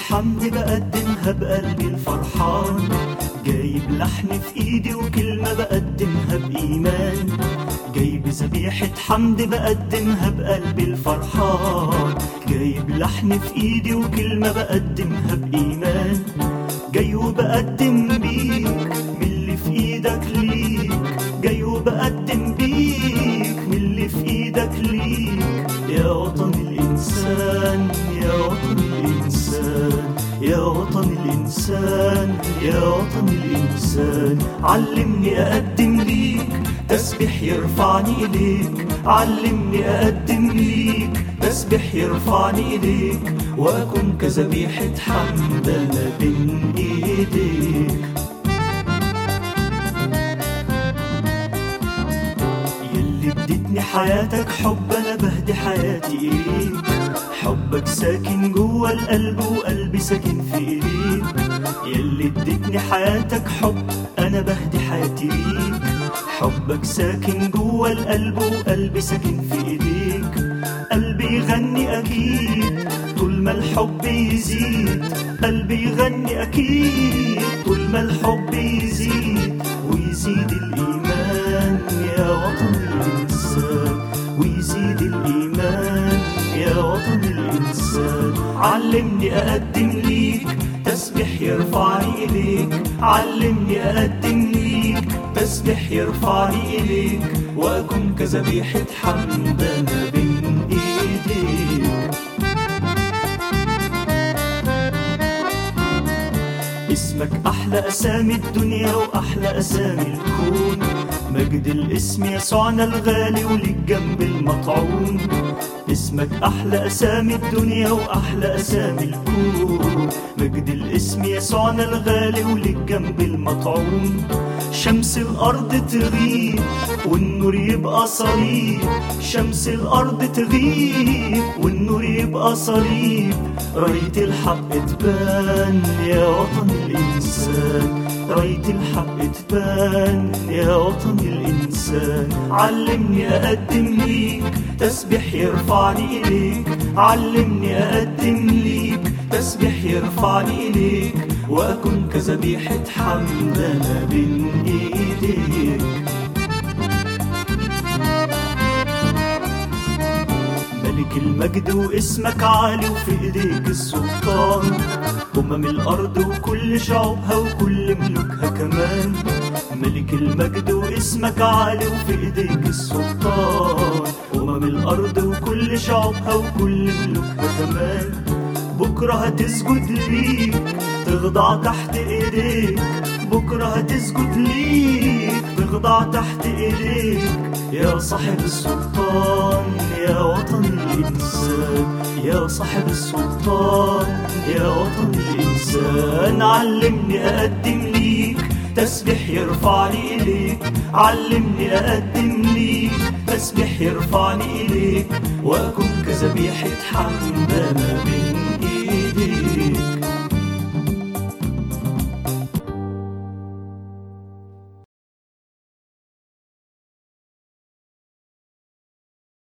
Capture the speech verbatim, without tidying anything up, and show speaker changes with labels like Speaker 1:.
Speaker 1: حمد بقدمها بقلبي الفرحان، جايب لحن في ايدي وكلمة بقدمها بإيمان، جايب ذبيحة حمد بقدمها بقلبي الفرحان، جايب لحن في ايدي وكلمة بقدمها بإيمان، جاي وبقدم بيك من اللي في ايدك ليك، جاي وبقدم بيك من اللي في ايدك ليك، يا وطن الإنسان يا وطن الإنسان يا وطن الإنسان يا وطن الإنسان. علمني أقدم ليك تسبح يرفعني إليك، علمني أقدم ليك تسبح يرفعني إليك، وأكون كذبيحة حمد أنا بين إيديك. يلي اديتني حياتك حب أنا بهدي حياتي إليك، حبك ساكن جوا القلب وقلبي ساكن في ايديك، يلي اديتني حياتك حب انا بهدي حياتي ليك، حبك ساكن جوا القلب وقلبي ساكن في ايديك، قلبي يغني اكيد طول ما الحب يزيد، قلبي يغني اكيد طول ما الحب يزيد، ويزيد الايمان يا وطن الانسان، ويزيد الايمان يا وطن الإنسان. علمني أقدم ليك تسبح يرفعني إليك، علمني أقدم ليك تسبح يرفعني إليك، وأكون كذبيحة حمد أنا بين إيديك. اسمك أحلى أسامي الدنيا وأحلى أسامي الكون، مجد الاسم يسوعنا الغالي وليك جنب المطعون، اسمك أحلى أسامي الدنيا وأحلى أسامي الكون، مجد الاسم يسوعنا الغالي وليك جنب المطعون، شمس الأرض تغيب والنور يبقى صليب، شمس الأرض تغيب والنور يبقى صليب، راية الحق تبان يا وطن الإنسان، راية الحق تبان يا وطن الإنسان. علمني أقدم ليك تسبح يرفعني إليك، علمني أقدم ليك تسبح يرفعني إليك، وأكون كذبيحة حمد أنا بين إيديك. ملك المجد واسمك عالي وفي ايديك السلطان، أمم الأرض وكل شعوبها وكل ملوكها كمان، ملك المجد واسمك عالي وفي ايديك السلطان، أمم الأرض وكل شعوبها وكل ملوكها كمان، بكرة هتسجد ليك تخضع تحت ايديك، بكرة هتسجد ليك تخضع تحت ايديك، يا صاحب السلطان يا وطن الإنسان، يا صاحب السلطان يا وطن الإنسان. علمني أقدم ليك تسبح يرفعني إليك، علمني أقدم ليك تسبح يرفعني إليك، وأكون كذبيحة حمد أنا بين إيديك.